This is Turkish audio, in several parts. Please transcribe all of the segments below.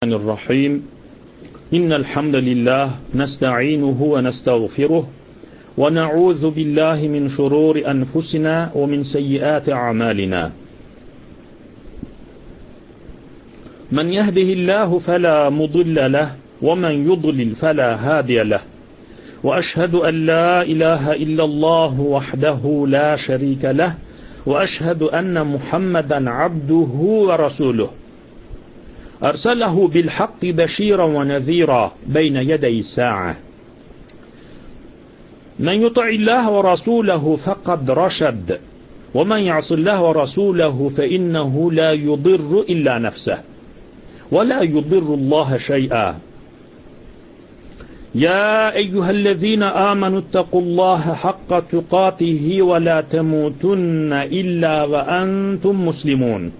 الرحيم إن الحمد لله نستعينه ونستغفره ونعوذ بالله من شرور أنفسنا ومن سيئات أعمالنا من يهده الله فلا مضل له ومن يضلل فلا هادي له وأشهد أن لا إله إلا الله وحده لا شريك له وأشهد أن محمدا عبده ورسوله أرسله بالحق بشيرا ونذيرا بين يدي الساعة من يطع الله ورسوله فقد رشد ومن يعص الله ورسوله فإنه لا يضر إلا نفسه ولا يضر الله شيئا يا أيها الذين آمنوا اتقوا الله حق تقاته ولا تموتن إلا وأنتم مسلمون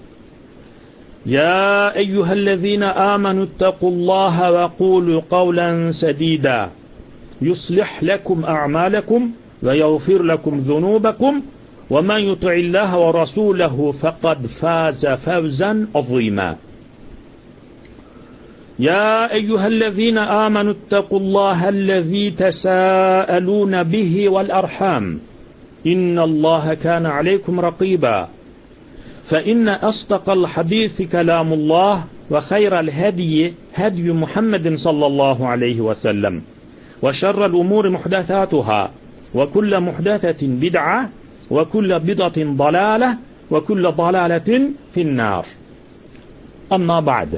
يا أيها الذين آمنوا اتقوا الله وقولوا قولا سديدا يصلح لكم أعمالكم ويغفر لكم ذنوبكم ومن يطع الله ورسوله فقد فاز فوزا عظيما يا أيها الذين آمنوا اتقوا الله الذي تساءلون به والأرحام إن الله كان عليكم رقيبا فإن أصدق الحديث كلام الله وخير الهدي هدي محمد صلى الله عليه وسلم وشر الأمور محدثاتها وكل محدثة بدعة وكل بدعة ضلالة وكل ضلالة في النار أما بعد.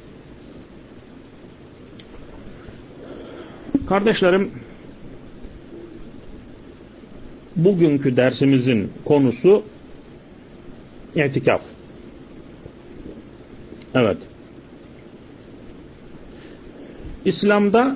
Kardeşlerim, bugünkü dersimizin konusu İtikaf. Evet. İslam'da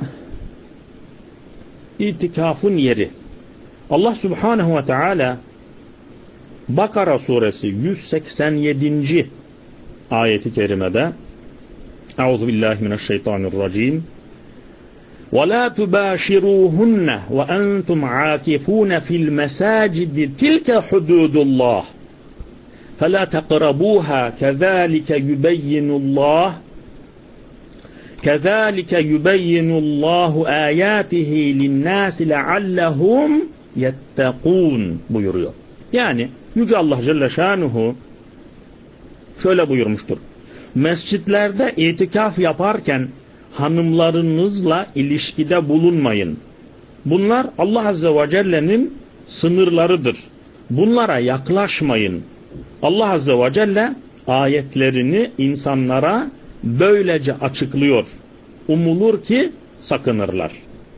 itikafın yeri. Allah Subhanahu ve Teala Bakara suresi 187. ayeti kerimede Euzubillahimineşşeytanirracim وَلَا تُبَاشِرُوهُنَّ وَأَنْتُمْ عَاكِفُونَ فِي الْمَسَاجِدِ تِلْكَ حُدُودُ اللّٰهِ فَلَا تَقْرَبُوهَا كَذَٰلِكَ يُبَيِّنُ اللّٰهُ آيَاتِهِ لِلنَّاسِ لَعَلَّهُمْ يَتَّقُونَ buyuruyor. Yani Yüce Allah Celle Şanuhu şöyle buyurmuştur. Mescitlerde itikaf yaparken hanımlarınızla ilişkide bulunmayın. Bunlar Allah Azze ve Celle'nin sınırlarıdır. Bunlara yaklaşmayın. Allah Azze ve Celle ayetlerini insanlara böylece açıklıyor. Umulur ki sakınırlar.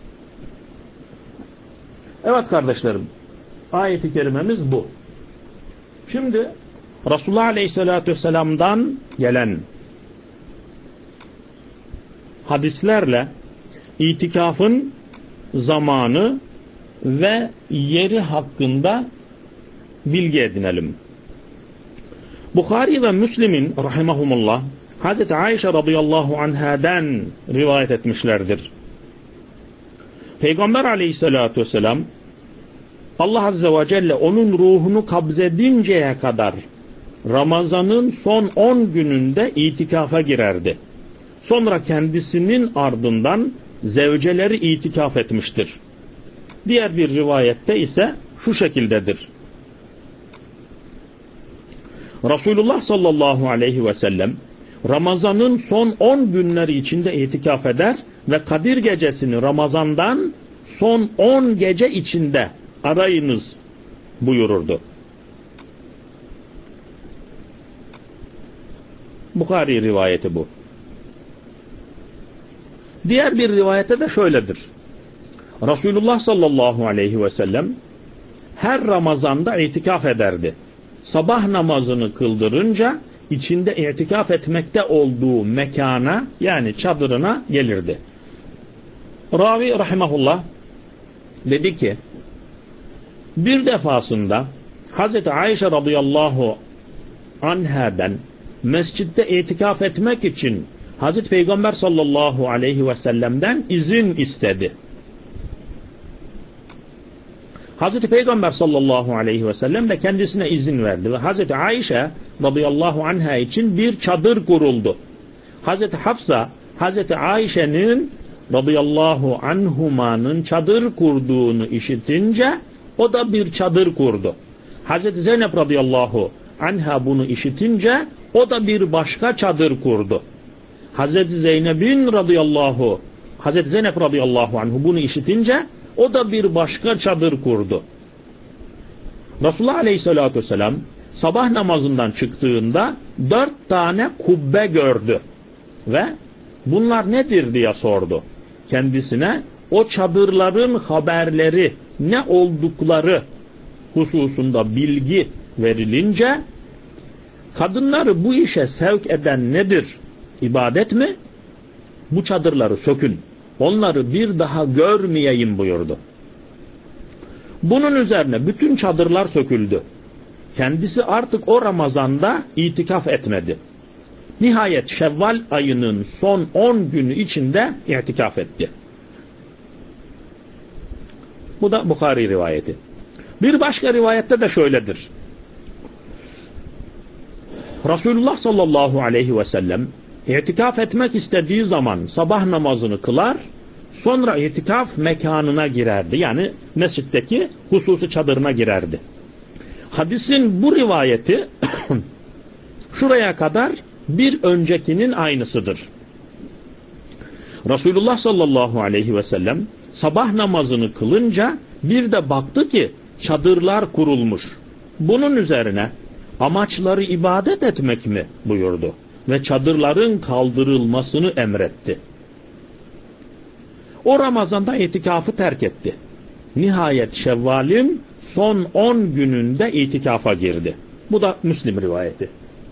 Evet kardeşlerim, ayet-i kerimemiz bu. Şimdi Resulullah Aleyhisselatü Vesselam'dan gelen hadislerle itikafın zamanı ve yeri hakkında bilgi edinelim. Bukhari ve Müslim'in rahimahumullah Hazreti Ayşe radıyallahu anhadan rivayet etmişlerdir. Peygamber aleyhissalatü vesselam Allah azze ve celle onun ruhunu kabzedinceye kadar Ramazan'ın son 10 gününde itikafa girerdi. Sonra kendisinin ardından zevceleri itikaf etmiştir. Diğer bir rivayette ise şu şekildedir. Resulullah sallallahu aleyhi ve sellem Ramazan'ın son 10 günleri içinde itikaf eder ve Kadir gecesini Ramazan'dan son 10 gece içinde arayınız buyururdu. Bukhari rivayeti bu. Diğer bir rivayette de şöyledir. Resulullah sallallahu aleyhi ve sellem her Ramazan'da itikaf ederdi. Sabah namazını kıldırınca içinde itikaf etmekte olduğu mekana yani çadırına gelirdi. Ravi rahimahullah dedi ki bir defasında Hazreti Ayşe radıyallahu anhadan mescitte itikaf etmek için Hazreti Peygamber sallallahu aleyhi ve sellem'den izin istedi. Hazreti Peygamber sallallahu aleyhi ve sellem de kendisine izin verdi ve Hazreti Ayşe radıyallahu anha için bir çadır kuruldu. Hazreti Hafsa, Hazreti Ayşe'nin radıyallahu anhumanın çadır kurduğunu işitince o da bir çadır kurdu. Hazreti Zeynep radıyallahu anha bunu işitince o da bir başka çadır kurdu. Hazreti Zeynep radıyallahu anhu bunu işitince o da bir başka çadır kurdu. Resulullah aleyhissalatü vesselam sabah namazından çıktığında 4 tane kubbe gördü ve bunlar nedir diye sordu. Kendisine o çadırların haberleri ne oldukları hususunda bilgi verilince, kadınları bu işe sevk eden nedir? İbadet mi? Bu çadırları sökün, onları bir daha görmeyeyim buyurdu. Bunun üzerine bütün çadırlar söküldü. Kendisi artık o Ramazan'da itikaf etmedi. Nihayet Şevval ayının son 10 günü içinde itikaf etti. Bu da Bukhari rivayeti. Bir başka rivayette de şöyledir. Resulullah sallallahu aleyhi ve sellem itikaf etmek istediği zaman sabah namazını kılar, sonra itikaf mekanına girerdi. Yani mescitteki hususi çadırına girerdi. Hadisin bu rivayeti şuraya kadar bir öncekinin aynısıdır. Resulullah sallallahu aleyhi ve sellem sabah namazını kılınca bir de baktı ki çadırlar kurulmuş. Bunun üzerine amaçları ibadet etmek mi buyurdu ve çadırların kaldırılmasını emretti. O Ramazan'da itikafı terk etti. Nihayet Şevval'in son 10 gününde itikafa girdi. Bu da Müslim rivayeti.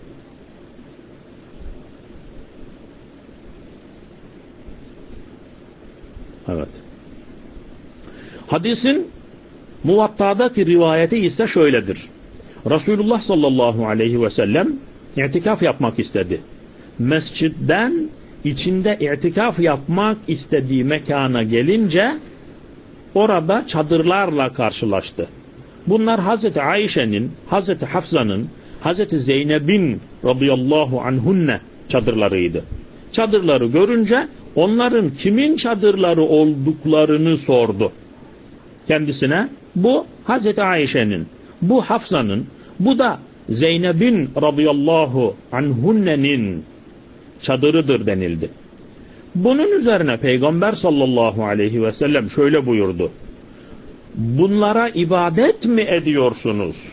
Evet. Hadisin Muvatta'daki rivayeti ise şöyledir. Resulullah sallallahu aleyhi ve sellem itikaf yapmak istedi. Mescitten içinde itikaf yapmak istediği mekana gelince orada çadırlarla karşılaştı. Bunlar Hazreti Ayşe'nin, Hazreti Hafsa'nın, Hazreti Zeynep'in radıyallahu anhunne çadırlarıydı. Çadırları görünce onların kimin çadırları olduklarını sordu. Kendisine bu Hazreti Ayşe'nin, bu Hafsa'nın, bu da Zeynep'in radıyallahu anhunnenin çadırıdır denildi. Bunun üzerine Peygamber sallallahu aleyhi ve sellem şöyle buyurdu. Bunlara ibadet mi ediyorsunuz?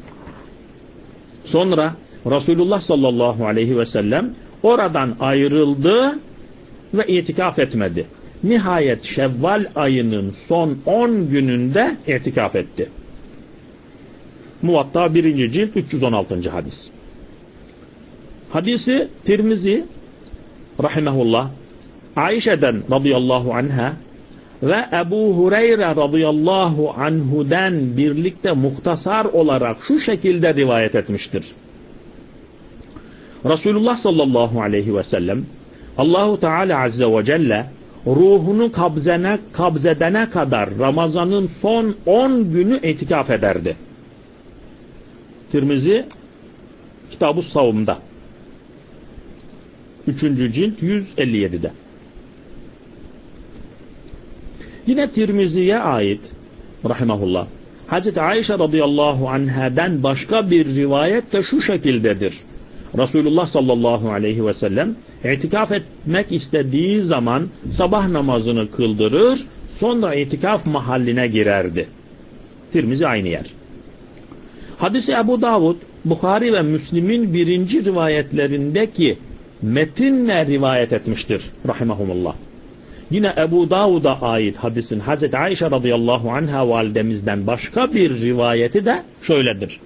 Sonra Resulullah sallallahu aleyhi ve sellem oradan ayrıldı ve itikaf etmedi. Nihayet Şevval ayının son 10 gününde itikaf etti. Muvatta 1. cilt 316. hadis. Hadisi Tirmizi rahimehullah Ayşe'den radıyallahu anha ve Ebu Hureyre radıyallahu anhu'den birlikte muhtasar olarak şu şekilde rivayet etmiştir. Resulullah sallallahu aleyhi ve sellem Allahu Teala azze ve celle ruhunu kabzedene kadar Ramazan'ın son 10 günü itikaf ederdi. Tirmizi Kitab-ı Savm'da 3. cilt 157'de. Yine Tirmizi'ye ait rahimahullah Hazreti Ayşe radıyallahu anha'den başka bir rivayet de şu şekildedir. Resulullah sallallahu aleyhi ve sellem itikaf etmek istediği zaman sabah namazını kıldırır, sonra itikaf mahalline girerdi. Tirmizi aynı yer. Hadisi Ebu Davud, Bukhari ve Müslim'in 1. rivayetlerindeki metinle rivayet etmiştir rahimahumullah. Yine Ebu Davud'a ait hadisin Hazreti Ayşe radıyallahu anha validemizden başka bir rivayeti de şöyledir.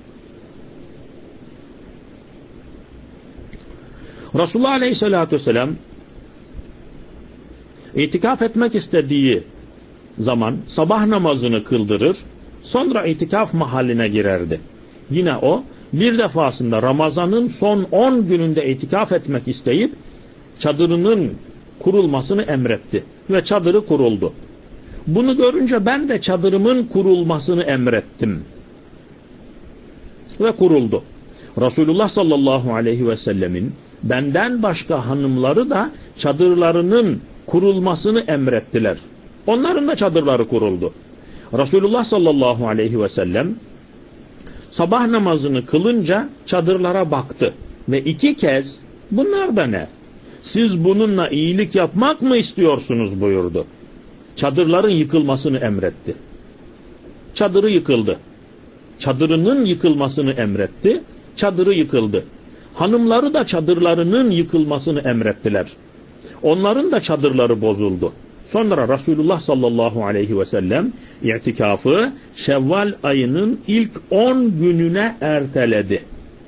Resulullah aleyhissalatü vesselam itikaf etmek istediği zaman sabah namazını kıldırır, sonra itikaf mahalline girerdi. Yine o bir defasında Ramazan'ın son 10 gününde itikaf etmek isteyip çadırının kurulmasını emretti ve çadırı kuruldu. Bunu görünce ben de çadırımın kurulmasını emrettim ve kuruldu. Resulullah sallallahu aleyhi ve sellemin benden başka hanımları da çadırlarının kurulmasını emrettiler. Onların da çadırları kuruldu. Resulullah sallallahu aleyhi ve sellem sabah namazını kılınca çadırlara baktı ve 2 kez bunlar da ne? Siz bununla iyilik yapmak mı istiyorsunuz buyurdu. Çadırların yıkılmasını emretti. Çadırı yıkıldı. Çadırının yıkılmasını emretti. Çadırı yıkıldı. Hanımları da çadırlarının yıkılmasını emrettiler. Onların da çadırları bozuldu. Sonra Resulullah sallallahu aleyhi ve sellem itikafı Şevval ayının ilk 10 gününe erteledi.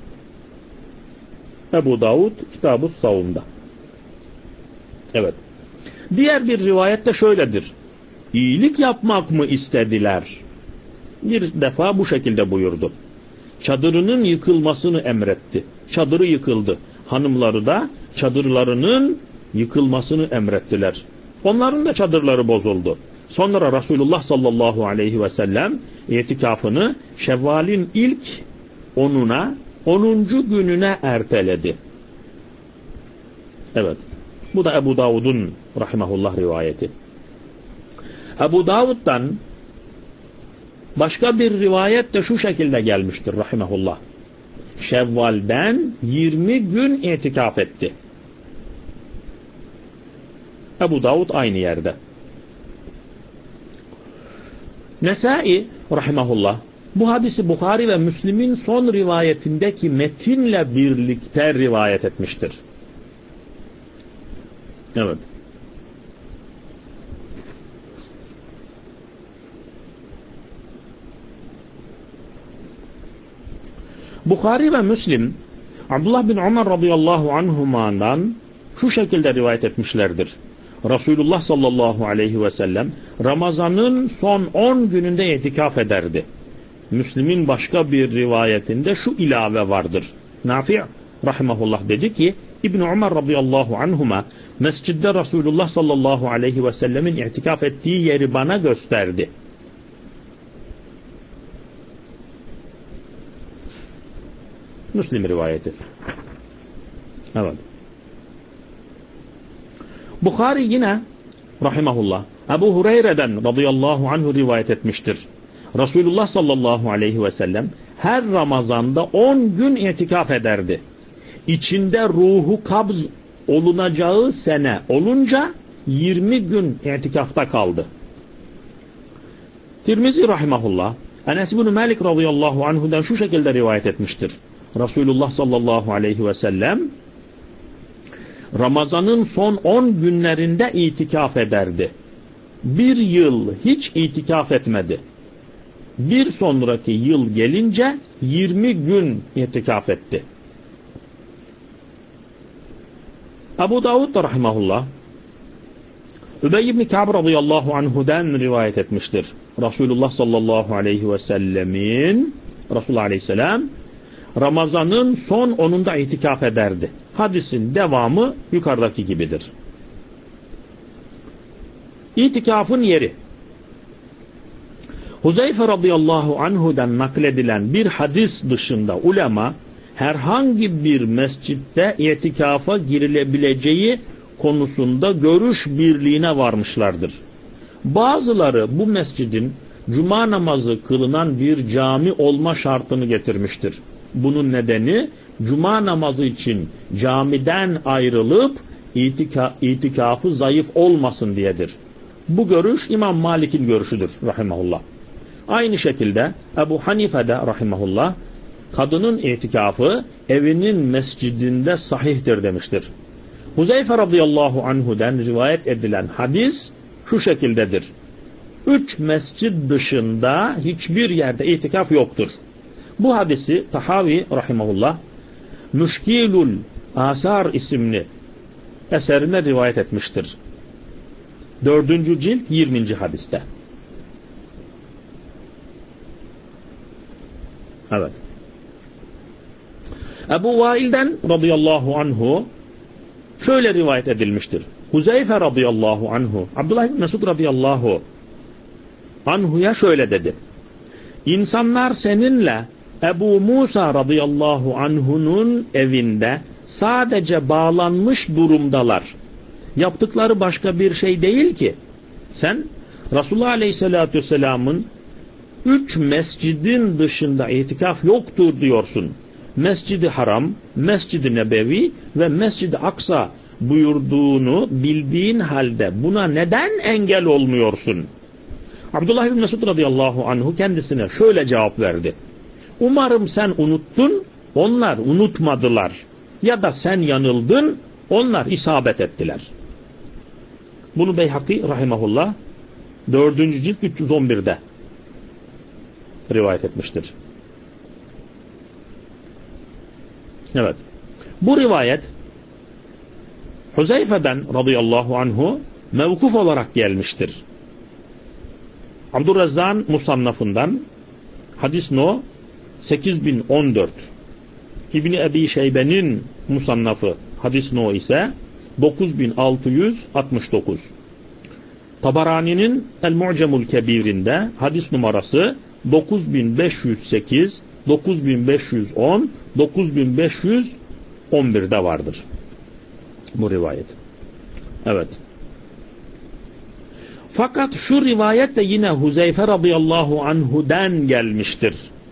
Ebu Davud Kitab-ı Savun'da. Evet. Diğer bir rivayette şöyledir. İyilik yapmak mı istediler? Bir defa bu şekilde buyurdu. Çadırının yıkılmasını emretti. Çadırı yıkıldı. Hanımları da çadırlarının yıkılmasını emrettiler. Onların da çadırları bozuldu. Sonra Resulullah sallallahu aleyhi ve sellem itikafını Şevval'in ilk 10. gününe erteledi. Evet. Bu da Ebu Davud'un rahimahullah rivayeti. Ebu Davud'dan başka bir rivayet de şu şekilde gelmiştir rahimahullah. Şevval'den 20 gün itikaf etti. Ebu Davud aynı yerde. Nesai rahimahullah bu hadisi Bukhari ve Müslim'in son rivayetindeki metinle birlikte rivayet etmiştir. Evet. Bukhari ve Müslim Abdullah bin Ömer radıyallahu anhuma'dan şu şekilde rivayet etmişlerdir. Resulullah sallallahu aleyhi ve sellem Ramazan'ın son 10 gününde itikaf ederdi. Müslim'in başka bir rivayetinde şu ilave vardır. Nafi' rahimahullah dedi ki İbn Ömer radıyallahu anhuma mescidde Resulullah sallallahu aleyhi ve sellemin itikaf ettiği yeri bana gösterdi. Müslim rivayeti. Evet. Bukhari yine rahimahullah Ebu Hureyre'den radıyallahu anhu rivayet etmiştir. Resulullah sallallahu aleyhi ve sellem her Ramazan'da 10 gün itikaf ederdi. İçinde ruhu kabz olunacağı sene olunca 20 gün itikafta kaldı. Tirmizi rahimahullah Enes bin Malik radıyallahu anhu'dan şu şekilde rivayet etmiştir. Resulullah sallallahu aleyhi ve sellem Ramazan'ın son 10 günlerinde itikaf ederdi. Bir yıl hiç itikaf etmedi. Bir sonraki yıl gelince 20 gün itikaf etti. Ebu Davud da rahimahullah Übey ibn Ka'b radıyallahu anhu'dan rivayet etmiştir. Resulullah sallallahu aleyhi ve sellemin Resulullah aleyhisselam Ramazan'ın son 10'unda itikaf ederdi. Hadisin devamı yukarıdaki gibidir. İtikafın yeri. Huzeyfe radıyallahu anhu'dan nakledilen bir hadis dışında ulema herhangi bir mescitte itikafa girilebileceği konusunda görüş birliğine varmışlardır. Bazıları bu mescidin cuma namazı kılınan bir cami olma şartını getirmiştir. Bunun nedeni cuma namazı için camiden ayrılıp itikafı zayıf olmasın diyedir. Bu görüş İmam Malik'in görüşüdür rahimahullah. Aynı şekilde Ebu Hanife de rahimahullah kadının itikafı evinin mescidinde sahihtir demiştir. Huzeyfe radıyallahu anhu'dan rivayet edilen hadis şu şekildedir. 3 mescid dışında hiçbir yerde itikaf yoktur. Bu hadisi Tahavi rahimahullah Müşkilul Asar isimli eserine rivayet etmiştir. 4. cilt 20. hadiste. Evet. Ebu Vail'den radıyallahu anhu şöyle rivayet edilmiştir. Huzeyfe radıyallahu anhu Abdullah bin Mesud radıyallahu anhu'ya şöyle dedi. İnsanlar seninle Ebu Musa radıyallahu anhu'nun evinde sadece bağlanmış durumdalar. Yaptıkları başka bir şey değil ki. Sen Resulullah Aleyhisselatü Vesselam'ın 3 mescidin dışında itikaf yoktur diyorsun. Mescid-i Haram, Mescid-i Nebevi ve Mescid-i Aksa buyurduğunu bildiğin halde buna neden engel olmuyorsun? Abdullah bin Mesud radıyallahu anhu kendisine şöyle cevap verdi. Umarım sen unuttun, onlar unutmadılar. Ya da sen yanıldın, onlar isabet ettiler. Bunu Beyhaki rahimahullah 4. cilt 311'de rivayet etmiştir. Evet. Bu rivayet Huzeyfe'den radıyallahu anhu mevkuf olarak gelmiştir. Abdurrezzak'ın Musannafından hadis no 8014, İbni Ebi Şeybe'nin Musannafı hadis no ise 9669, Tabarani'nin El-Mu'cemul Kebir'inde hadis numarası 9508, 9510, 9511'de vardır bu rivayet. Evet. Fakat şu rivayet de yine Huzeyfe radıyallahu anhu'den gelmiştir.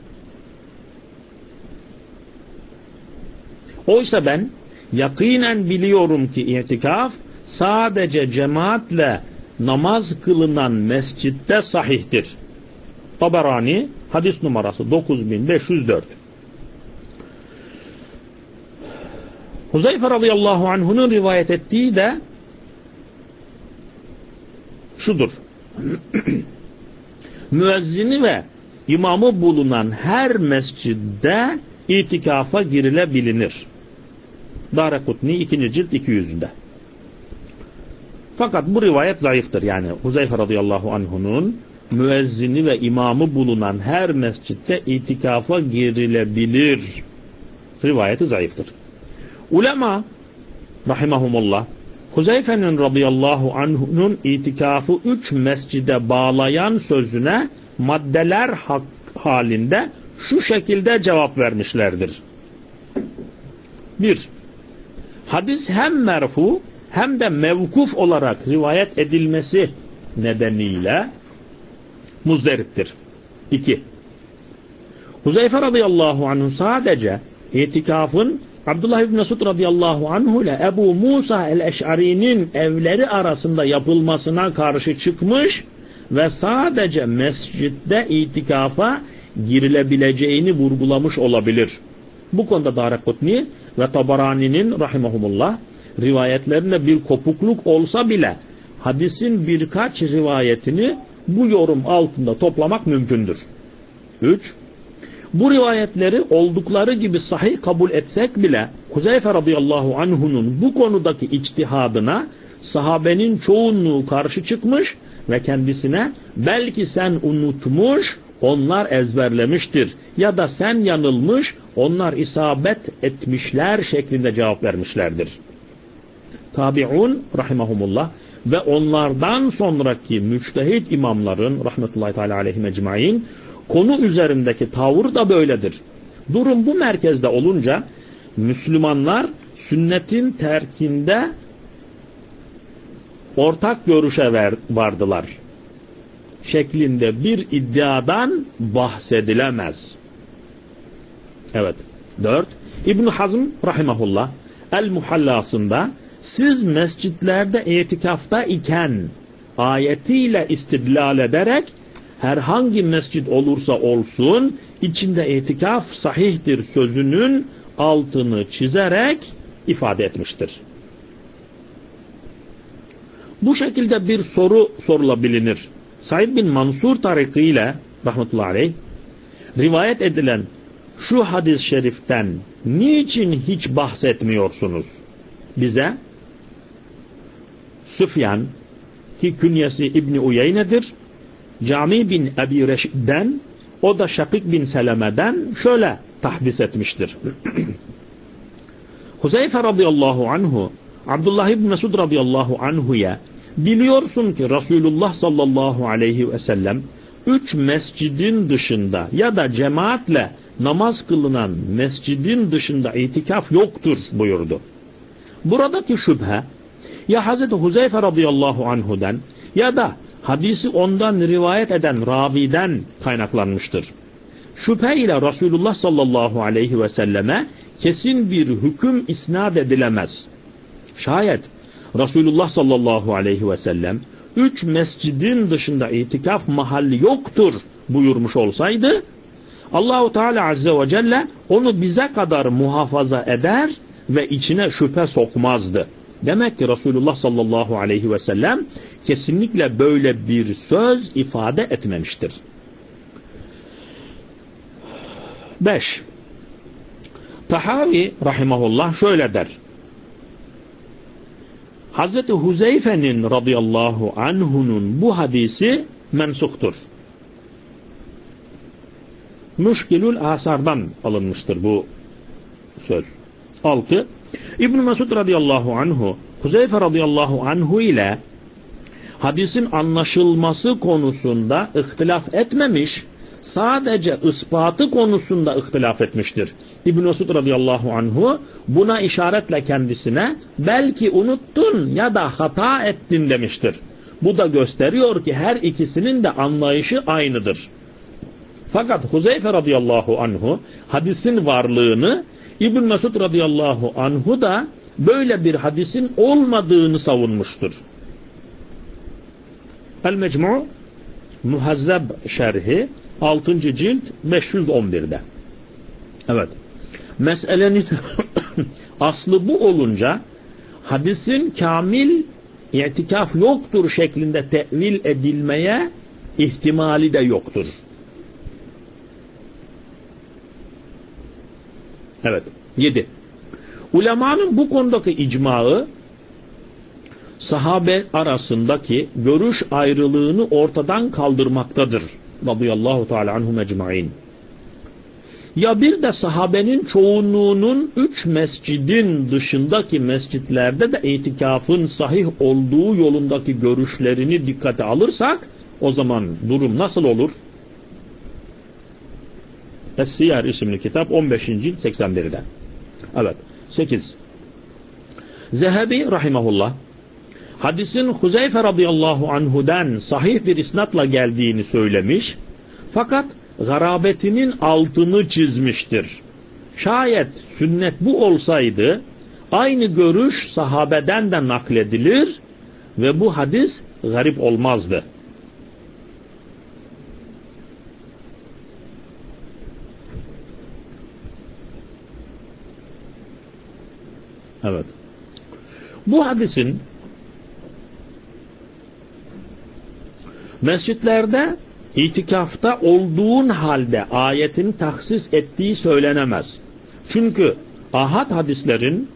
Oysa ben yakinen biliyorum ki itikaf sadece cemaatle namaz kılınan mescitte sahihtir. Tabarani hadis numarası 9504. Huzeyfe radıyallahu anhu'nun rivayet ettiği de şudur. Müezzini ve imamı bulunan her mescidde itikafa girilebilir. Darekutni 2. cilt 200'de. Fakat bu rivayet zayıftır. Yani Huzeyfe radıyallahu anhu'nun müezzini ve imamı bulunan her mescitte itikafa girilebilir rivayeti zayıftır. Ulema rahimahumullah Huzeyfe'nin radıyallahu anhu'nun itikafı 3 mescide bağlayan sözüne maddeler halinde şu şekilde cevap vermişlerdir. 1. Hadis hem merfu hem de mevkuf olarak rivayet edilmesi nedeniyle muzdariptir. 2. Huzeyfe radıyallahu anhu sadece itikafın Abdullah ibn Mesud radıyallahu anhu ile Ebu Musa el-Eş'ari'nin evleri arasında yapılmasına karşı çıkmış ve sadece mescitte itikafa girilebileceğini vurgulamış olabilir. Bu konuda Darekutni ve Tabarani'nin rahimahumullah rivayetlerinde bir kopukluk olsa bile hadisin birkaç rivayetini bu yorum altında toplamak mümkündür. 3. Bu rivayetleri oldukları gibi sahih kabul etsek bile Huzeyfe radıyallahu anhu'nun bu konudaki içtihadına sahabenin çoğunluğu karşı çıkmış ve kendisine belki sen unutmuş, onlar ezberlemiştir ya da sen yanılmış, onlar isabet etmişler şeklinde cevap vermişlerdir. Tabi'un rahimahumullah ve onlardan sonraki müçtehit imamların rahmetullahi teala aleyhim ecmaîn konu üzerindeki tavır da böyledir. Durum bu merkezde olunca Müslümanlar sünnetin terkinde ortak görüşe vardılar şeklinde bir iddiadan bahsedilemez. Evet. 4. İbn Hazm rahimahullah El-Muhallasında siz mescitlerde itikafta iken ayetiyle istidlal ederek herhangi mescit olursa olsun içinde itikaf sahihtir sözünün altını çizerek ifade etmiştir. Bu şekilde bir soru sorulabilir. Said bin Mansur tarikiyle rahmetullahi aleyh rivayet edilen şu hadis-i şeriften niçin hiç bahsetmiyorsunuz? Bize Süfyan ki künyesi İbni Uyeyne'dir, Cami bin Ebi Reşid'den, o da Şakik bin Seleme'den şöyle tahdis etmiştir. Huzeyfe radıyallahu anhu Abdullah ibn Mesud radıyallahu anhu'ya biliyorsun ki Resulullah sallallahu aleyhi ve sellem 3 mescidin dışında ya da cemaatle namaz kılınan mescidin dışında itikaf yoktur buyurdu. Buradaki şüphe ya Hazreti Huzeyfe radıyallahu anhu'dan ya da hadisi ondan rivayet eden raviden kaynaklanmıştır. Şüphe ile Resulullah sallallahu aleyhi ve selleme kesin bir hüküm isnat edilemez. Şayet Resulullah sallallahu aleyhi ve sellem 3 mescidin dışında itikaf mahalli yoktur buyurmuş olsaydı, Allahu Teala azze ve celle onu bize kadar muhafaza eder ve içine şüphe sokmazdı. Demek ki Resulullah sallallahu aleyhi ve sellem kesinlikle böyle bir söz ifade etmemiştir. 5. Tahavi rahimahullah şöyle der. Hazreti Huzeyfe'nin radıyallahu anhu'nun bu hadisi mensuktur. Müşkilül Asar'dan alınmıştır bu söz. 6. İbn Mesud radıyallahu anhu, Huzeyfe radıyallahu anhu ile hadisin anlaşılması konusunda ihtilaf etmemiş, sadece ispatı konusunda ihtilaf etmiştir. İbn Mesud radıyallahu anhu buna işaretle kendisine belki unuttun ya da hata ettin demiştir. Bu da gösteriyor ki her ikisinin de anlayışı aynıdır. Fakat Huzeyfe radıyallahu anhu hadisin varlığını, İbn Mesud radıyallahu anhu da böyle bir hadisin olmadığını savunmuştur. El-Mecmu' Muhazzeb şerhi 6. cilt 511'de. Evet. Meselenin aslı bu olunca hadisin kamil itikaf yoktur şeklinde tevil edilmeye ihtimali de yoktur. Evet. 7. Ulemanın bu konudaki icmağı sahabe arasındaki görüş ayrılığını ortadan kaldırmaktadır. Radıyallahu teala anhum ecmaîn. Ya bir de sahabenin çoğunluğunun 3 mescidin dışındaki mescitlerde de itikafın sahih olduğu yolundaki görüşlerini dikkate alırsak o zaman durum nasıl olur? Es-Siyar isimli kitap 15. cilt 81'de. Evet. 8. Zehebi rahimahullah hadisin Huzeyfe radıyallahu anhu'dan sahih bir isnatla geldiğini söylemiş, fakat garabetinin altını çizmiştir. Şayet sünnet bu olsaydı, aynı görüş sahabeden de nakledilir ve bu hadis garip olmazdı. Evet. Bu hadisin mescitlerde itikafta olduğun halde ayetin tahsis ettiği söylenemez. Çünkü ahad hadislerin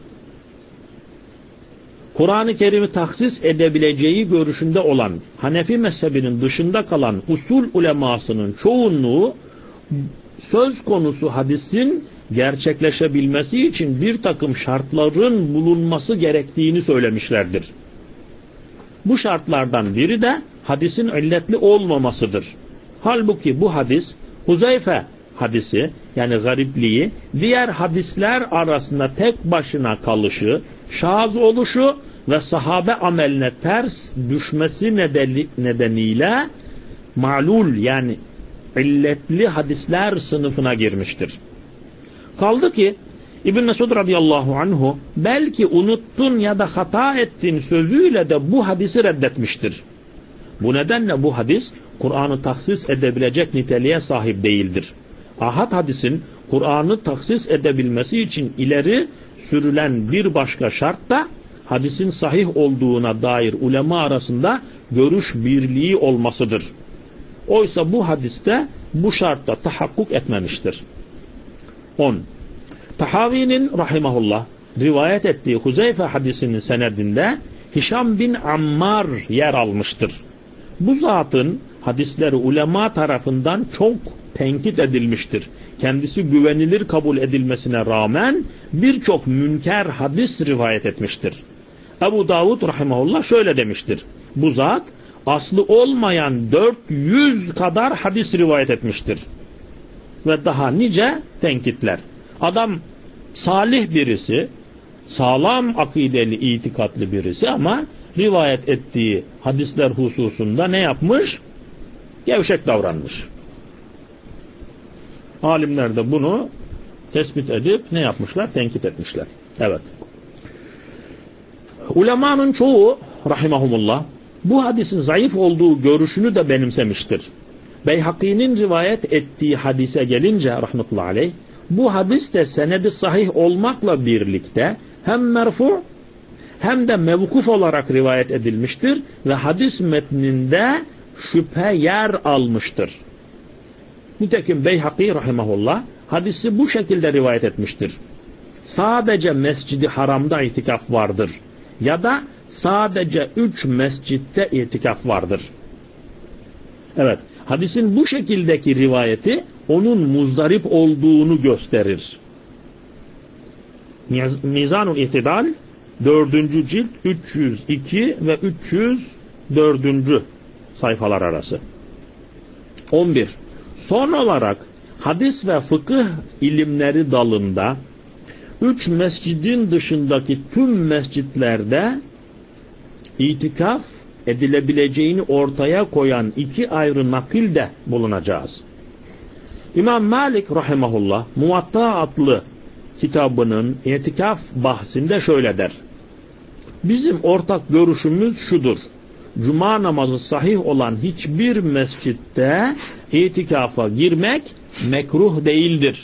Kur'an-ı Kerim'i tahsis edebileceği görüşünde olan Hanefi mezhebinin dışında kalan usul ulemasının çoğunluğu söz konusu hadisin gerçekleşebilmesi için bir takım şartların bulunması gerektiğini söylemişlerdir. Bu şartlardan biri de hadisin illetli olmamasıdır. Halbuki bu hadis Huzeyfe hadisi yani garipliği diğer hadisler arasında tek başına kalışı, şaz oluşu ve sahabe ameline ters düşmesi nedeniyle ma'lul yani illetli hadisler sınıfına girmiştir. Kaldı ki İbn Mesud radıyallahu anhu belki unuttun ya da hata ettin sözüyle de bu hadisi reddetmiştir. Bu nedenle bu hadis Kur'an'ı tahsis edebilecek niteliğe sahip değildir. Ahad hadisin Kur'an'ı tahsis edebilmesi için ileri sürülen bir başka şart da hadisin sahih olduğuna dair ulema arasında görüş birliği olmasıdır. Oysa bu hadiste bu şartta tahakkuk etmemiştir. 10. Tahavi'nin rahimahullah rivayet ettiği Huzeyfe hadisinin senedinde Hişam bin Ammar yer almıştır. Bu zatın hadisleri ulema tarafından çok tenkit edilmiştir. Kendisi güvenilir kabul edilmesine rağmen birçok münker hadis rivayet etmiştir. Ebu Davud rahimahullah şöyle demiştir. Bu zat aslı olmayan 400 kadar hadis rivayet etmiştir. Ve daha nice tenkitler. Adam salih birisi, sağlam akideli, itikatlı birisi ama rivayet ettiği hadisler hususunda ne yapmış? Gevşek davranmış. Alimler de bunu tespit edip ne yapmışlar? Tenkit etmişler. Evet. Ulemanın çoğu rahimahumullah bu hadisin zayıf olduğu görüşünü de benimsemiştir. Beyhaki'nin rivayet ettiği hadise gelince rahmetullahi aleyh, bu hadis de senedi sahih olmakla birlikte hem merfu hem de mevkuf olarak rivayet edilmiştir ve hadis metninde şüphe yer almıştır. Nitekim Beyhaki rahimahullah hadisi bu şekilde rivayet etmiştir. Sadece Mescid-i Haram'da itikaf vardır ya da sadece 3 mescitte itikaf vardır. Evet, hadisin bu şekildeki rivayeti onun muzdarip olduğunu gösterir. Mizanul İtidal 4. cilt 302 ve 304. sayfalar arası. 11. Son olarak hadis ve fıkıh ilimleri dalında 3 mescidin dışındaki tüm mescitlerde itikaf edilebileceğini ortaya koyan 2 ayrı nakil de bulunacağız. İmam Malik rahimahullah Muvatta adlı kitabının itikaf bahsinde şöyle der. Bizim ortak görüşümüz şudur. Cuma namazı sahih olan hiçbir mescitte itikafa girmek mekruh değildir.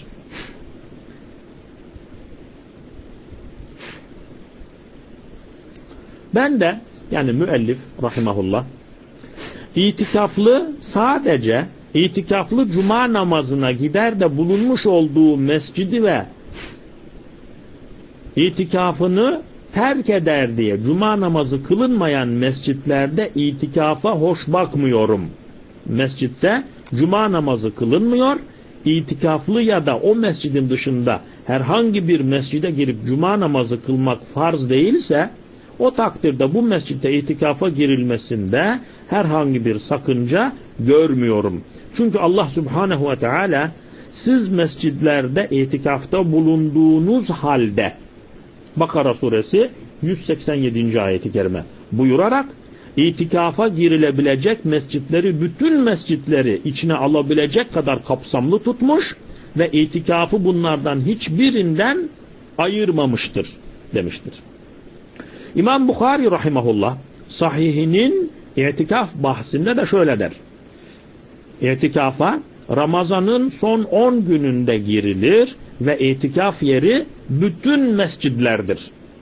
Ben de yani müellif rahimahullah sadece itikaflı cuma namazına gider de bulunmuş olduğu mescidi ve itikafını terk eder diye cuma namazı kılınmayan mescitlerde itikafa hoş bakmıyorum. Mescitte cuma namazı kılınmıyor, itikaflı ya da o mescidin dışında herhangi bir mescide girip cuma namazı kılmak farz değilse, o takdirde bu mescitte itikafa girilmesinde herhangi bir sakınca görmüyorum. Çünkü Allah Subhanahu ve Teala siz mescidlerde itikafta bulunduğunuz halde Bakara suresi 187. ayeti kerime buyurarak itikafa girilebilecek mescitleri, bütün mescitleri içine alabilecek kadar kapsamlı tutmuş ve itikafı bunlardan hiçbirinden ayırmamıştır demiştir. İmam Bukhari rahimahullah sahihinin itikaf bahsinde de şöyle der. İtikafa Ramazan'ın son 10 gününde girilir ve itikaf yeri bütün mescidlerdir.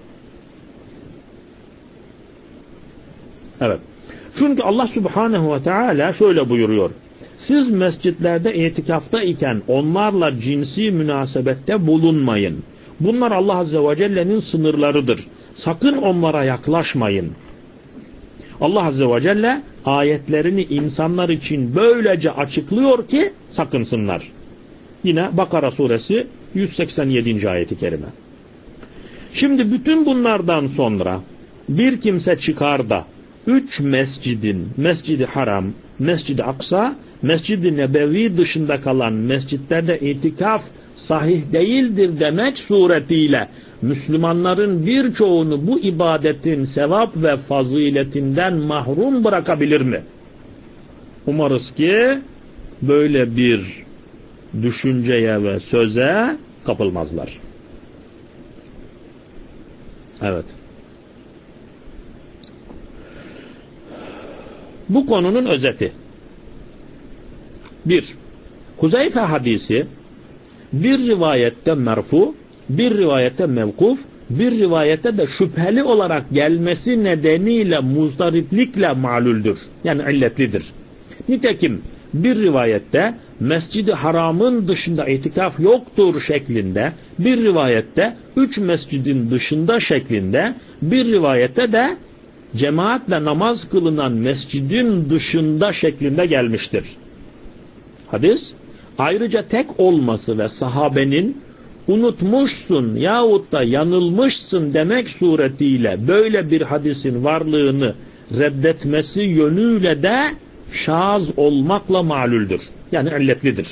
Evet. Çünkü Allah Subhanahu ve Teala şöyle buyuruyor. Siz mescitlerde itikafta iken onlarla cinsi münasebette bulunmayın. Bunlar Allah Azze ve Celle'nin sınırlarıdır. Sakın onlara yaklaşmayın. Allah Azze ve Celle ayetlerini insanlar için böylece açıklıyor ki sakınsınlar. Yine Bakara suresi 187. ayeti kerime. Şimdi bütün bunlardan sonra bir kimse çıkar da 3 mescidin, Mescid-i Haram, Mescid-i Aksa, Mescid-i Nebevi dışında kalan mescitlerde itikaf sahih değildir demek suretiyle Müslümanların birçoğunu bu ibadetin sevap ve faziletinden mahrum bırakabilir mi? Umarız ki böyle bir düşünceye ve söze kapılmazlar. Evet. Bu konunun özeti. 1. Huzeyfe hadisi bir rivayette merfu, bir rivayette mevkuf, bir rivayette de şüpheli olarak gelmesi nedeniyle muzdariplikle malüldür. Yani illetlidir. Nitekim bir rivayette Mescid-i Haram'ın dışında itikaf yoktur şeklinde, bir rivayette 3 mescidin dışında şeklinde, bir rivayette de cemaatle namaz kılınan mescidin dışında şeklinde gelmiştir. Hadis ayrıca tek olması ve sahabenin unutmuşsun yahut da yanılmışsın demek suretiyle böyle bir hadisin varlığını reddetmesi yönüyle de şaz olmakla malüldür. Yani illetlidir.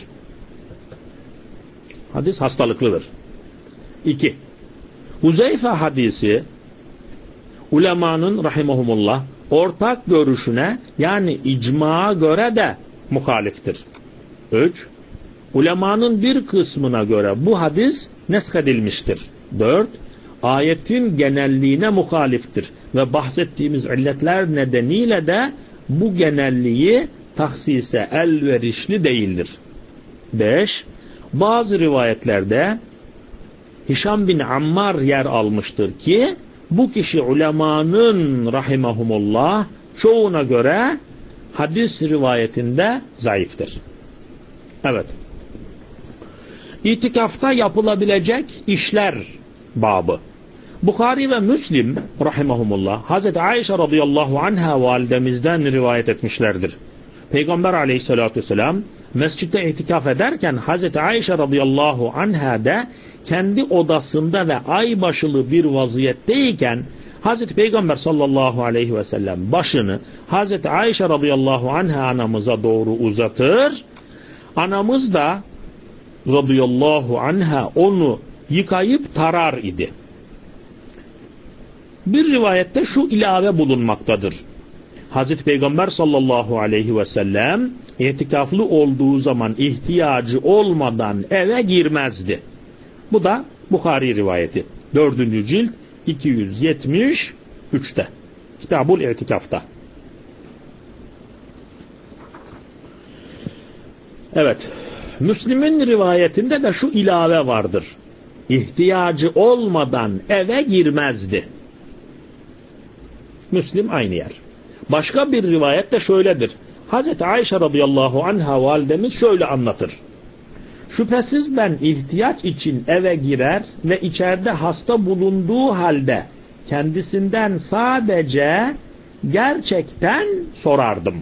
Hadis hastalıklıdır. 2. Huzeyfe hadisi ulemanın rahimahumullah ortak görüşüne yani icma'a göre de muhaliftir. 3. Ulemanın bir kısmına göre bu hadis neshedilmiştir. 4. Ayetin genelliğine muhaliftir ve bahsettiğimiz illetler nedeniyle de bu genelliği tahsise elverişli değildir. 5. Bazı rivayetlerde Hişam bin Ammar yer almıştır ki bu kişi ulemanın rahimahumullah çoğuna göre hadis rivayetinde zayıftır. Evet. İtikafta yapılabilecek işler babı. Bukhari ve Müslim rahimahumullah Hazreti Ayşe radıyallahu anha validemizden rivayet etmişlerdir. Peygamber aleyhissalatü vesselam mescitte itikaf ederken Hazreti Ayşe radıyallahu anha da kendi odasında ve aybaşılı bir vaziyetteyken Hazreti Peygamber sallallahu aleyhi ve sellem başını Hazreti Ayşe radıyallahu anha anamıza doğru uzatır. Anamız da radıyallahu anha onu yıkayıp tarar idi. Bir rivayette şu ilave bulunmaktadır. Hazreti Peygamber sallallahu aleyhi ve sellem itikaflı olduğu zaman ihtiyacı olmadan eve girmezdi. Bu da Bukhari rivayeti. 4. cilt 273'te. Kitabul İtikaf'ta. Evet. Müslim'in rivayetinde de şu ilave vardır. İhtiyacı olmadan eve girmezdi. Müslim aynı yer. Başka bir rivayet de şöyledir. Hazreti Ayşe radıyallahu anha validemiz şöyle anlatır. Şüphesiz ben ihtiyaç için eve girer ve içeride hasta bulunduğu halde kendisinden sadece gerçekten sorardım.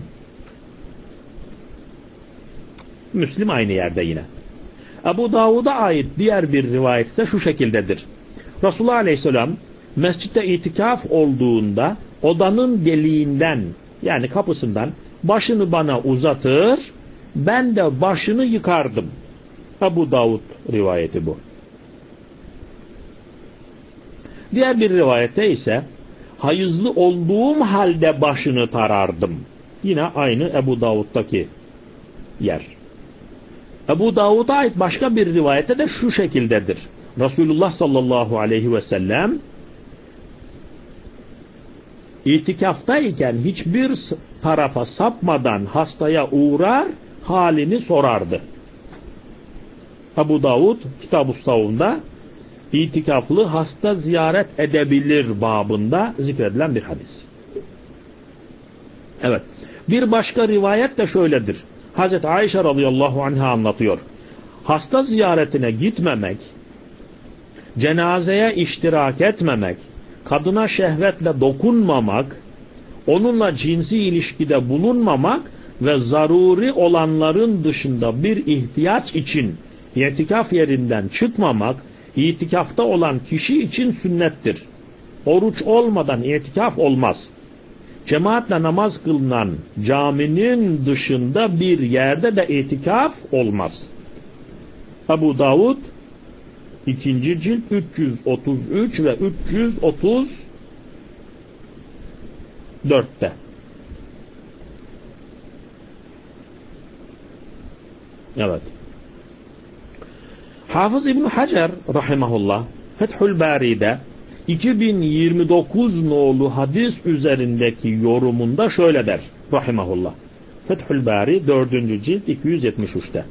Müslim aynı yerde yine. Ebu Davud'a ait diğer bir rivayet ise şu şekildedir. Resulullah aleyhisselam mescitte itikaf olduğunda odanın deliğinden yani kapısından başını bana uzatır, ben de başını yıkardım. Ebu Davud rivayeti bu. Diğer bir rivayette ise hayızlı olduğum halde başını tarardım. Yine aynı Ebu Davud'daki yer. Ebu Davud'a ait başka bir rivayette de şu şekildedir. Resulullah sallallahu aleyhi ve sellem itikaftayken hiçbir tarafa sapmadan hastaya uğrar, halini sorardı. Ebu Davud Kitab-ı Savun'da itikaflı hasta ziyaret edebilir babında zikredilen bir hadis. Evet. Bir başka rivayet de şöyledir. Hazreti Ayşe radıyallahu anha anlatıyor. Hasta ziyaretine gitmemek, cenazeye iştirak etmemek, kadına şehvetle dokunmamak, onunla cinsi ilişkide bulunmamak ve zaruri olanların dışında bir ihtiyaç için itikaf yerinden çıkmamak, itikafta olan kişi için sünnettir. Oruç olmadan itikaf olmaz. Cemaatle namaz kılınan caminin dışında bir yerde de itikaf olmaz. Ebu Davud 2. cilt 333 ve 334'te. Evet. Hafız İbn Hacer rahimahullah Fethül Bari'de 2029 nolu hadis üzerindeki yorumunda şöyle der rahimahullah. Fethül Bari 4. cilt 273'te.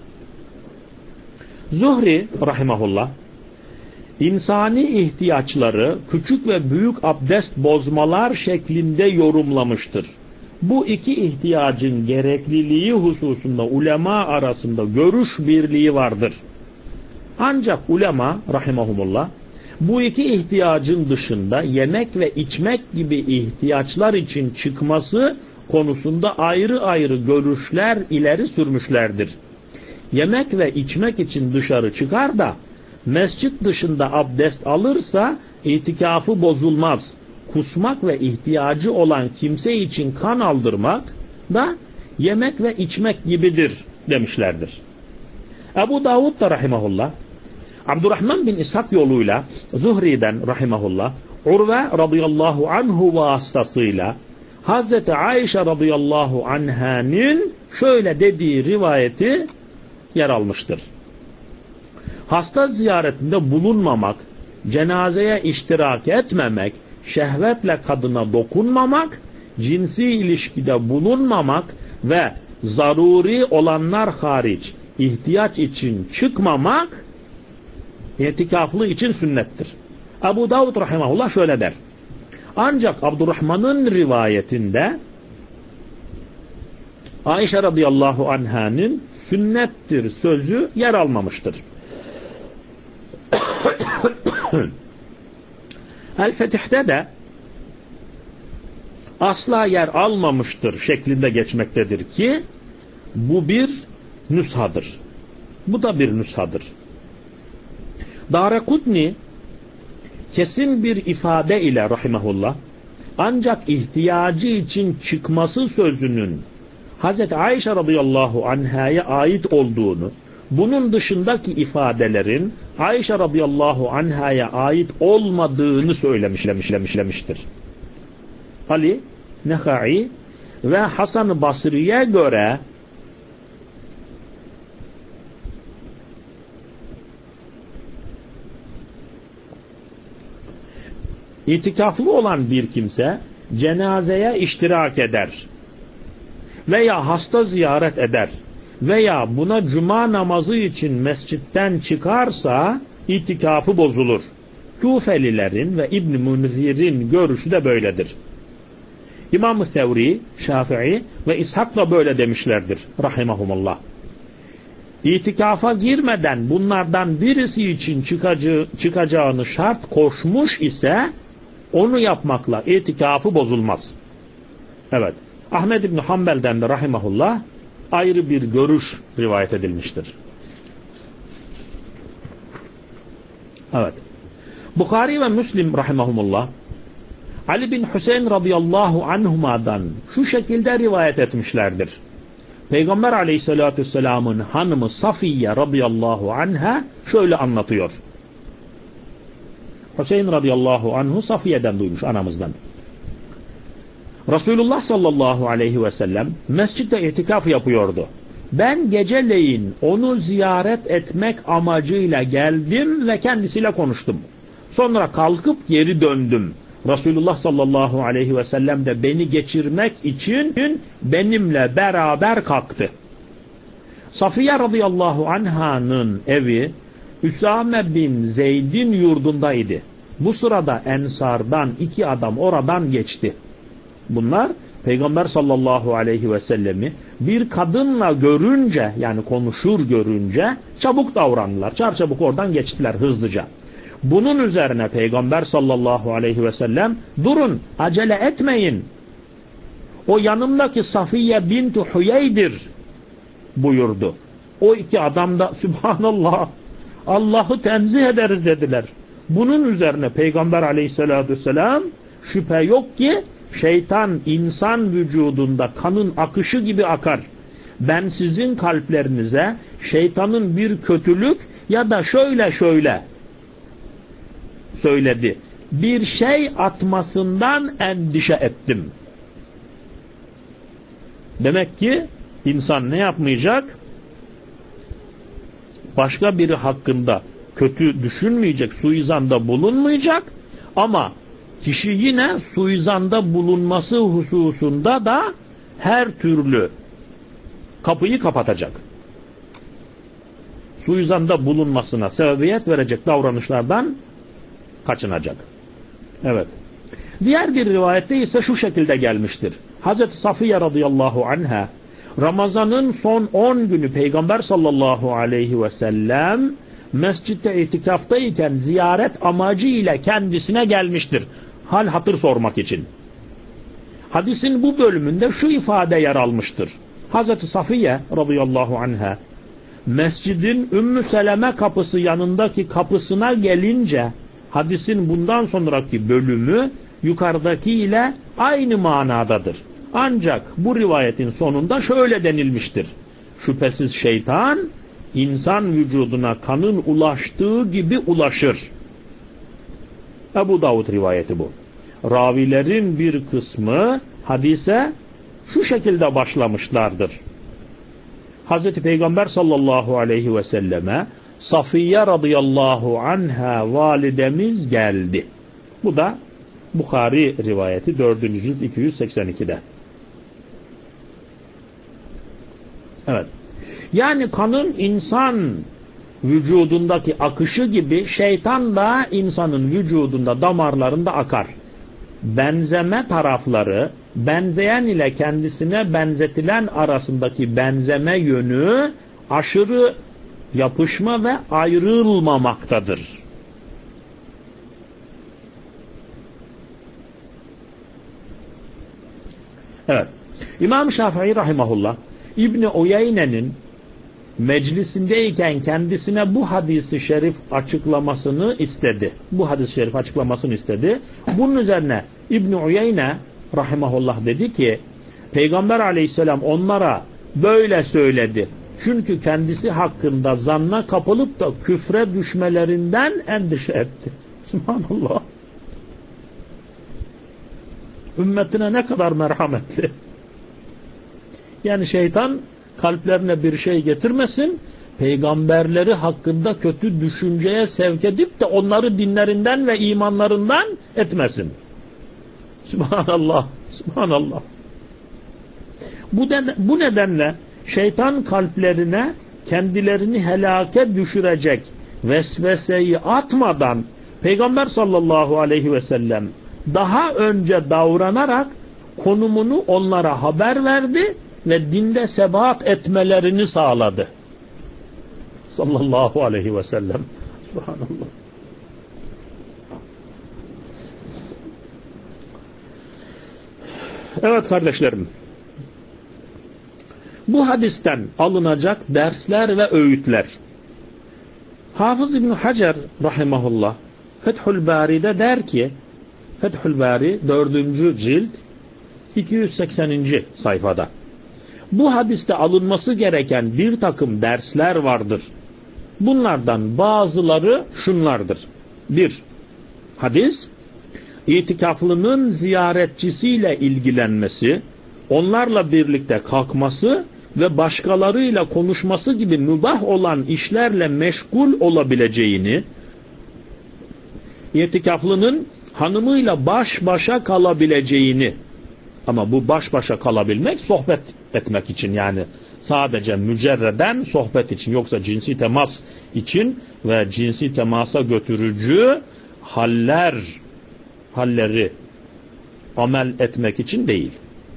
Zuhri rahimahullah insani ihtiyaçları küçük ve büyük abdest bozmalar şeklinde yorumlamıştır. Bu iki ihtiyacın gerekliliği hususunda ulema arasında görüş birliği vardır. Ancak ulema rahimahumullah bu iki ihtiyacın dışında yemek ve içmek gibi ihtiyaçlar için çıkması konusunda ayrı ayrı görüşler ileri sürmüşlerdir. Yemek ve içmek için dışarı çıkar da mescit dışında abdest alırsa itikafı bozulmaz. kusmak ve ihtiyacı olan kimse için kan aldırmak da yemek ve içmek gibidir demişlerdir. Ebu Davud da rahimahullah, Abdurrahman bin İshak yoluyla Zuhri'den rahimahullah, Urve radıyallahu anhu vasıtasıyla Hazreti Ayşe radıyallahu anh'ın şöyle dediği rivayeti yer almıştır. Hasta ziyaretinde bulunmamak, cenazeye iştirak etmemek, şehvetle kadına dokunmamak, cinsi ilişkide bulunmamak ve zaruri olanlar hariç ihtiyaç için çıkmamak itikaflı için sünnettir. Ebu Davud rahimahullah şöyle der. Ancak Abdurrahman'ın rivayetinde Ayşe radıyallahu anh'ın sünnettir sözü yer almamıştır. El-Fetih'te de asla yer almamıştır şeklinde geçmektedir ki bu bir nüshadır. Bu da bir nüshadır. Darekutni kesin bir ifade ile rahimahullah ancak ihtiyacı için çıkması sözünün Hazreti Ayşe radıyallahu anh'a ait olduğunu, bunun dışındaki ifadelerin Ayşe radıyallahu anh'a ait olmadığını söylemiştir. Ali, Nehai ve Hasan-ı Basri'ye göre İtikaflı olan bir kimse cenazeye iştirak eder veya hasta ziyaret eder veya buna cuma namazı için mescitten çıkarsa itikafı bozulur. Kufelilerin ve İbn-i Munzir'in görüşü de böyledir. İmam-ı Sevri, Şafii ve İshak da böyle demişlerdir rahimahumullah. İtikafa girmeden bunlardan birisi için çıkacağını şart koşmuş ise onu yapmakla itikafı bozulmaz. Evet. Ahmed İbn Hanbel'den de rahimahullah ayrı bir görüş rivayet edilmiştir. Evet. Bukhari ve Müslim rahimahumullah Ali bin Hüseyin radıyallahu anhuma'dan şu şekilde rivayet etmişlerdir. Peygamber aleyhissalatü vesselamın hanımı Safiye radıyallahu anha şöyle anlatıyor. Hüseyin radıyallahu anhu Safiye'den duymuş, anamızdan. Resulullah sallallahu aleyhi ve sellem mescitte itikaf yapıyordu. Ben geceleyin onu ziyaret etmek amacıyla geldim ve kendisiyle konuştum. Sonra kalkıp geri döndüm. Resulullah sallallahu aleyhi ve sellem de beni geçirmek için benimle beraber kalktı. Safiye radıyallahu anh'ın evi Üsame bin Zeyd'in yurdundaydı. Bu sırada Ensar'dan 2 adam oradan geçti. Bunlar Peygamber sallallahu aleyhi ve sellemi bir kadınla görünce, yani konuşur görünce çabuk davrandılar. Çarçabuk oradan geçtiler hızlıca. Bunun üzerine Peygamber sallallahu aleyhi ve sellem durun, acele etmeyin. O yanımdaki Safiye bintu Hüyey'dir buyurdu. O 2 adam da Sübhanallah, Allah'ı tenzih ederiz dediler. Bunun üzerine Peygamber aleyhissalatü vesselam şüphe yok ki şeytan insan vücudunda kanın akışı gibi akar. Ben sizin kalplerinize şeytanın bir kötülük ya da şöyle söyledi, bir şey atmasından endişe ettim. Demek ki insan ne yapmayacak? Başka biri hakkında kötü düşünmeyecek, suizanda bulunmayacak, ama kişi yine suizanda bulunması hususunda da her türlü kapıyı kapatacak. Suizanda bulunmasına sebebiyet verecek davranışlardan kaçınacak. Evet. Diğer bir rivayette ise şu şekilde gelmiştir. Hazreti Safiye radıyallahu anha Ramazan'ın son 10 günü Peygamber sallallahu aleyhi ve sellem mescitte itikaftayken ziyaret amacıyla kendisine gelmiştir. Hal hatır sormak için. Hadisin bu bölümünde şu ifade yer almıştır. Hazreti Safiye radıyallahu anha mescidin Ümmü Seleme kapısı yanındaki kapısına gelince hadisin bundan sonraki bölümü yukarıdaki ile aynı manadadır. Ancak bu rivayetin sonunda şöyle denilmiştir: şüphesiz şeytan insan vücuduna kanın ulaştığı gibi ulaşır. Ebu Davud rivayeti bu. Ravilerin bir kısmı hadise şu şekilde başlamışlardır: Hazreti Peygamber sallallahu aleyhi ve selleme Safiye radıyallahu anha validemiz geldi. Bu da Bukhari rivayeti 4. cilt 282'de. Evet. Yani kanın insan vücudundaki akışı gibi şeytan da insanın vücudunda, damarlarında akar. Benzeme tarafları, benzeyen ile kendisine benzetilen arasındaki benzeme yönü aşırı yapışma ve ayrılmamaktadır. Evet. İmam Şafii rahimahullah İbni Uyeyne'nin meclisindeyken kendisine bu hadisi şerif açıklamasını istedi. Bu hadis-i şerif açıklamasını istedi. Bunun üzerine İbni Uyeyne rahimahullah dedi ki, Peygamber aleyhisselam onlara böyle söyledi. Çünkü kendisi hakkında zanna kapılıp da küfre düşmelerinden endişe etti. Subhanallah. Ümmetine ne kadar merhametli. Yani şeytan kalplerine bir şey getirmesin, peygamberleri hakkında kötü düşünceye sevk edip de onları dinlerinden ve imanlarından etmesin. Subhanallah, subhanallah. Bu nedenle şeytan kalplerine kendilerini helake düşürecek vesveseyi atmadan Peygamber sallallahu aleyhi ve sellem daha önce davranarak konumunu onlara haber verdi ve dinde sebat etmelerini sağladı. Sallallahu aleyhi ve sellem. Subhanallah. Evet kardeşlerim. Bu hadisten alınacak dersler ve öğütler. Hafız İbn Hacer rahimahullah Fethül Bari'de der ki, Fethül Bari 4. cilt 280. sayfada. Bu hadiste alınması gereken bir takım dersler vardır. Bunlardan bazıları şunlardır. 1. Hadis, itikaflının ziyaretçisiyle ilgilenmesi, onlarla birlikte kalkması ve başkalarıyla konuşması gibi mübah olan işlerle meşgul olabileceğini, itikaflının hanımıyla baş başa kalabileceğini, ama bu baş başa kalabilmek sohbet etmek için, yani sadece mücerreden sohbet için, yoksa cinsi temas için ve cinsi temasa götürücü halleri amel etmek için değil.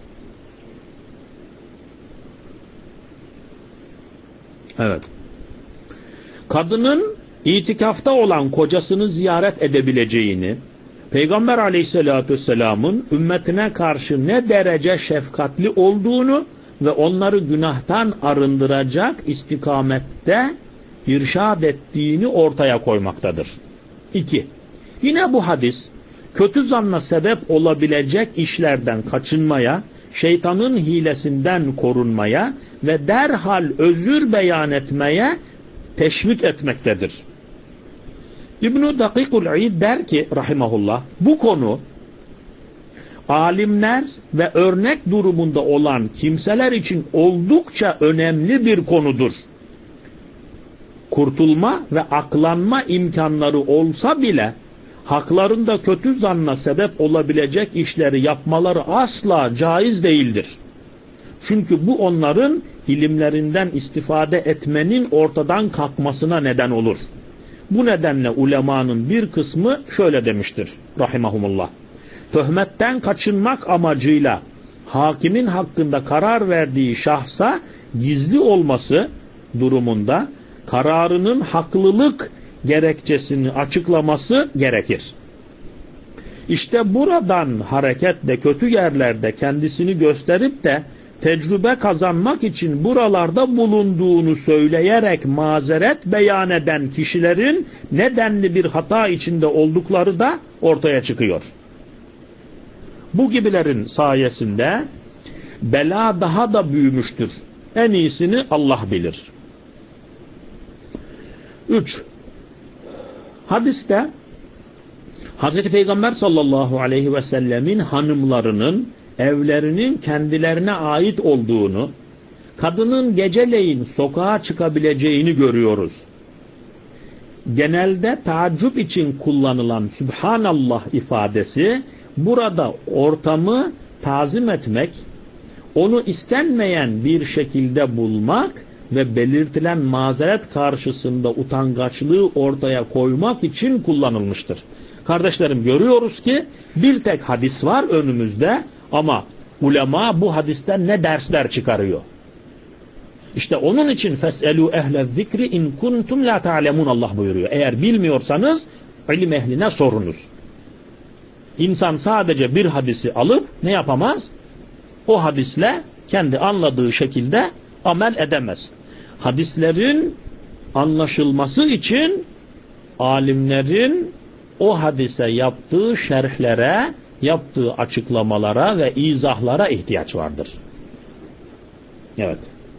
Evet. Kadının itikafta olan kocasını ziyaret edebileceğini, Peygamber aleyhissalatü vesselamın ümmetine karşı ne derece şefkatli olduğunu ve onları günahtan arındıracak istikamette irşad ettiğini ortaya koymaktadır. 2. Yine bu hadis, kötü zanna sebep olabilecek işlerden kaçınmaya, şeytanın hilesinden korunmaya ve derhal özür beyan etmeye teşvik etmektedir. İbn-i Dakikul İd der ki rahimahullah, bu konu alimler ve örnek durumunda olan kimseler için oldukça önemli bir konudur. Kurtulma ve aklanma imkanları olsa bile haklarında kötü zanna sebep olabilecek işleri yapmaları asla caiz değildir. Çünkü bu onların ilimlerinden istifade etmenin ortadan kalkmasına neden olur. Bu nedenle ulemanın bir kısmı şöyle demiştir rahimahumullah. Töhmetten kaçınmak amacıyla hakimin hakkında karar verdiği şahsa gizli olması durumunda kararının haklılık gerekçesini açıklaması gerekir. İşte buradan hareketle kötü yerlerde kendisini gösterip de tecrübe kazanmak için buralarda bulunduğunu söyleyerek mazeret beyan eden kişilerin nedenli bir hata içinde oldukları da ortaya çıkıyor. Bu gibilerin sayesinde bela daha da büyümüştür. En iyisini Allah bilir. 3. Hadiste Hz. Peygamber sallallahu aleyhi ve sellemin hanımlarının evlerinin kendilerine ait olduğunu, kadının geceleyin sokağa çıkabileceğini görüyoruz. Genelde taaccüp için kullanılan Sübhanallah ifadesi burada ortamı tazim etmek, onu istenmeyen bir şekilde bulmak ve belirtilen mazeret karşısında utangaçlığı ortaya koymak için kullanılmıştır. Kardeşlerim, görüyoruz ki bir tek hadis var önümüzde ama ulema bu hadisten ne dersler çıkarıyor? İşte onun için fes'elû ehle zikri in kuntum la ta'lemun Allah buyuruyor. Eğer bilmiyorsanız ilim ehline sorunuz. İnsan sadece bir hadisi alıp ne yapamaz? O hadisle kendi anladığı şekilde amel edemez. Hadislerin anlaşılması için alimlerin o hadise yaptığı şerhlere, yaptığı açıklamalara ve izahlara ihtiyaç vardır. Evet.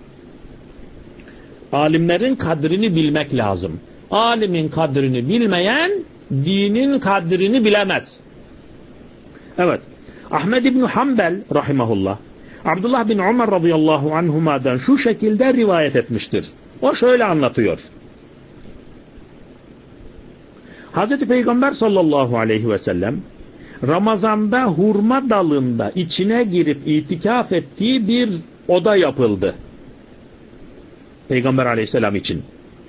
Alimlerin kadrini bilmek lazım. Alimin kadrini bilmeyen dinin kadrini bilemez. Evet. Ahmed İbn Hanbel rahimahullah Abdullah bin Ömer radıyallahu anhuma'dan şu şekilde rivayet etmiştir. O şöyle anlatıyor. Hz. Peygamber sallallahu aleyhi ve sellem Ramazan'da hurma dalında içine girip itikaf ettiği bir oda yapıldı. Peygamber aleyhisselam için.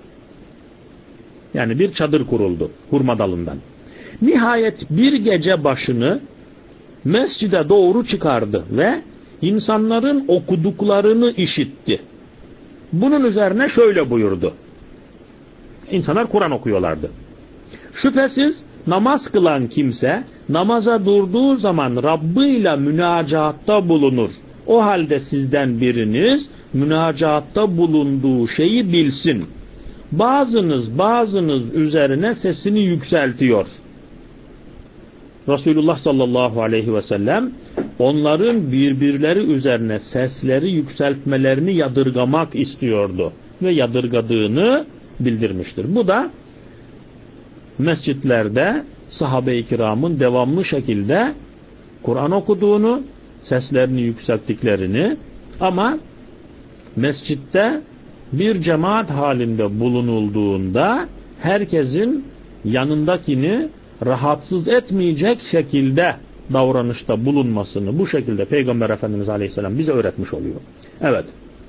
Yani bir çadır kuruldu hurma dalından. Nihayet bir gece başını mescide doğru çıkardı ve insanların okuduklarını işitti. Bunun üzerine şöyle buyurdu. İnsanlar Kur'an okuyorlardı. Şüphesiz namaz kılan kimse namaza durduğu zaman Rabbıyla münacatta bulunur. O halde sizden biriniz münacatta bulunduğu şeyi bilsin. Bazınız üzerine sesini yükseltiyor. Resulullah sallallahu aleyhi ve sellem onların birbirleri üzerine sesleri yükseltmelerini yadırgamak istiyordu ve yadırgadığını bildirmiştir. Bu da mescitlerde sahabe-i kiramın devamlı şekilde Kur'an okuduğunu, seslerini yükselttiklerini ama mescitte bir cemaat halinde bulunulduğunda herkesin yanındakini rahatsız etmeyecek şekilde davranışta bulunmasını bu şekilde Peygamber Efendimiz Aleyhisselam bize öğretmiş oluyor. Evet.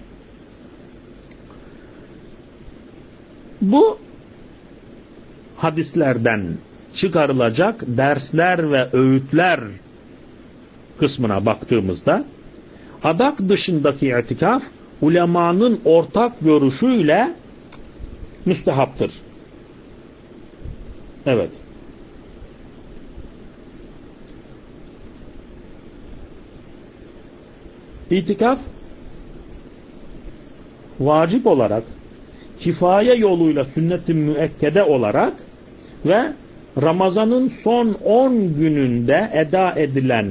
Bu hadislerden çıkarılacak dersler ve öğütler kısmına baktığımızda adak dışındaki itikaf ulemanın ortak görüşüyle müstehaptır. Evet. İtikaf vacip olarak, kifaye yoluyla sünnet-i müekkede olarak ve Ramazan'ın son 10 gününde eda edilen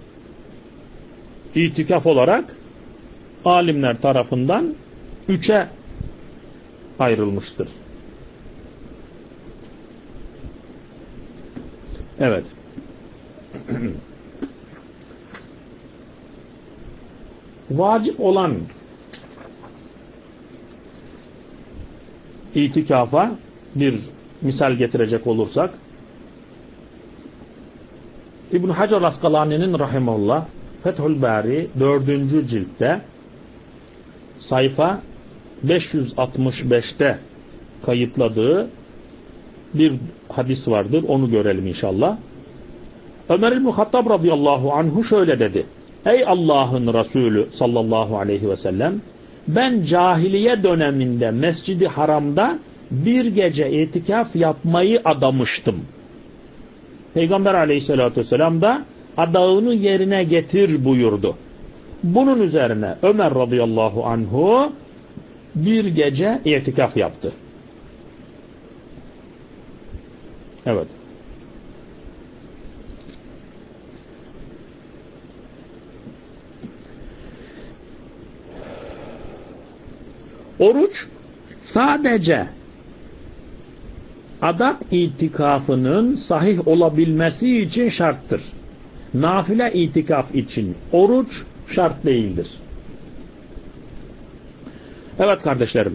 itikaf olarak alimler tarafından 3'e ayrılmıştır. Evet. Vacip olan itikafa bir misal getirecek olursak İbn-i Hacer Askalani'nin rahimahullah Fethül Bari 4. ciltte sayfa 565'te kayıtladığı bir hadis vardır. Onu görelim inşallah. Ömer İbn-i Hattab radıyallahu anhu şöyle dedi. Ey Allah'ın Resulü sallallahu aleyhi ve sellem, ben cahiliye döneminde Mescid-i Haram'da bir gece itikaf yapmayı adamıştım. Peygamber aleyhissalatü vesselam da adağını yerine getir buyurdu. Bunun üzerine Ömer radıyallahu anhu bir gece itikaf yaptı. Evet. Oruç sadece adak itikafının sahih olabilmesi için şarttır. Nafile itikaf için oruç şart değildir. Evet kardeşlerim,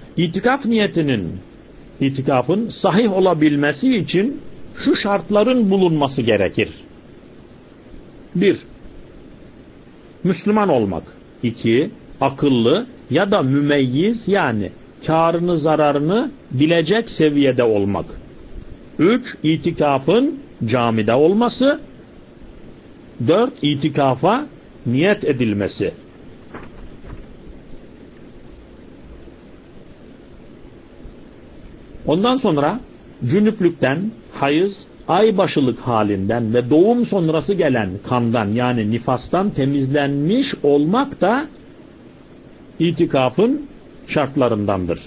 itikafın sahih olabilmesi için şu şartların bulunması gerekir. 1. Müslüman olmak. 2. Akıllı ya da mümeyyiz, yani kârını zararını bilecek seviyede olmak. 3. İtikafın camide olması. 4. İtikafa niyet edilmesi. Ondan sonra cünüplükten, hayız, aybaşılık halinden ve doğum sonrası gelen kandan, yani nifastan temizlenmiş olmak da itikafın şartlarındandır.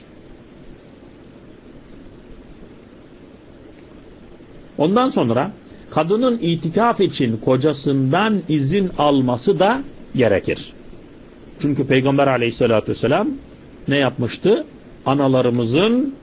Ondan sonra kadının itikaf için kocasından izin alması da gerekir. Çünkü Peygamber aleyhissalatü vesselam ne yapmıştı? Analarımızın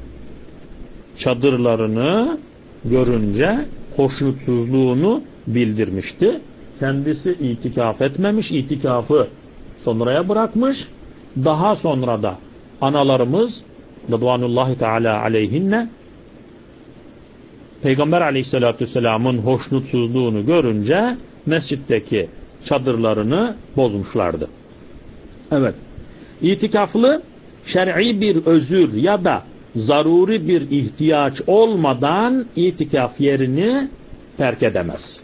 çadırlarını görünce hoşnutsuzluğunu bildirmişti. Kendisi itikaf etmemiş, itikafı sonraya bırakmış. Daha sonra da analarımız Rıdvanullahi Teala aleyhinne Peygamber aleyhissalatü vesselamın hoşnutsuzluğunu görünce mescitteki çadırlarını bozmuşlardı. Evet. İtikaflı şer'i bir özür ya da zaruri bir ihtiyaç olmadan itikaf yerini terk edemez.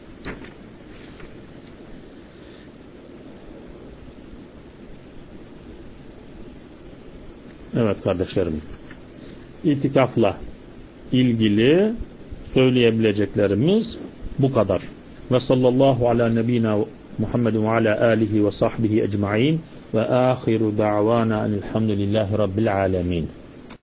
Evet kardeşlerim, itikafla ilgili söyleyebileceklerimiz bu kadar. Ve sallallahu ala nebina Muhammedin ve ala alihi ve sahbihi ecma'in ve ahiru da'vana elhamdülillahi rabbil alemin.